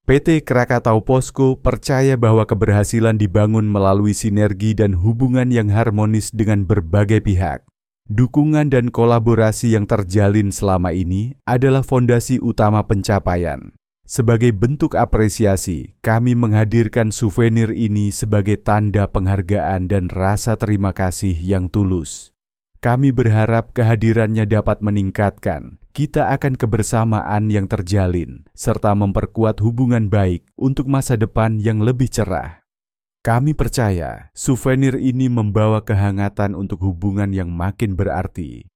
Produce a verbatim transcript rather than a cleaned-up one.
P T Krakatau Posko percaya bahwa keberhasilan dibangun melalui sinergi dan hubungan yang harmonis dengan berbagai pihak. Dukungan dan kolaborasi yang terjalin selama ini adalah fondasi utama pencapaian. Sebagai bentuk apresiasi, kami menghadirkan souvenir ini sebagai tanda penghargaan dan rasa terima kasih yang tulus. Kami berharap kehadirannya dapat meningkatkan kita akan kebersamaan yang terjalin, serta memperkuat hubungan baik untuk masa depan yang lebih cerah. Kami percaya souvenir ini membawa kehangatan untuk hubungan yang makin berarti.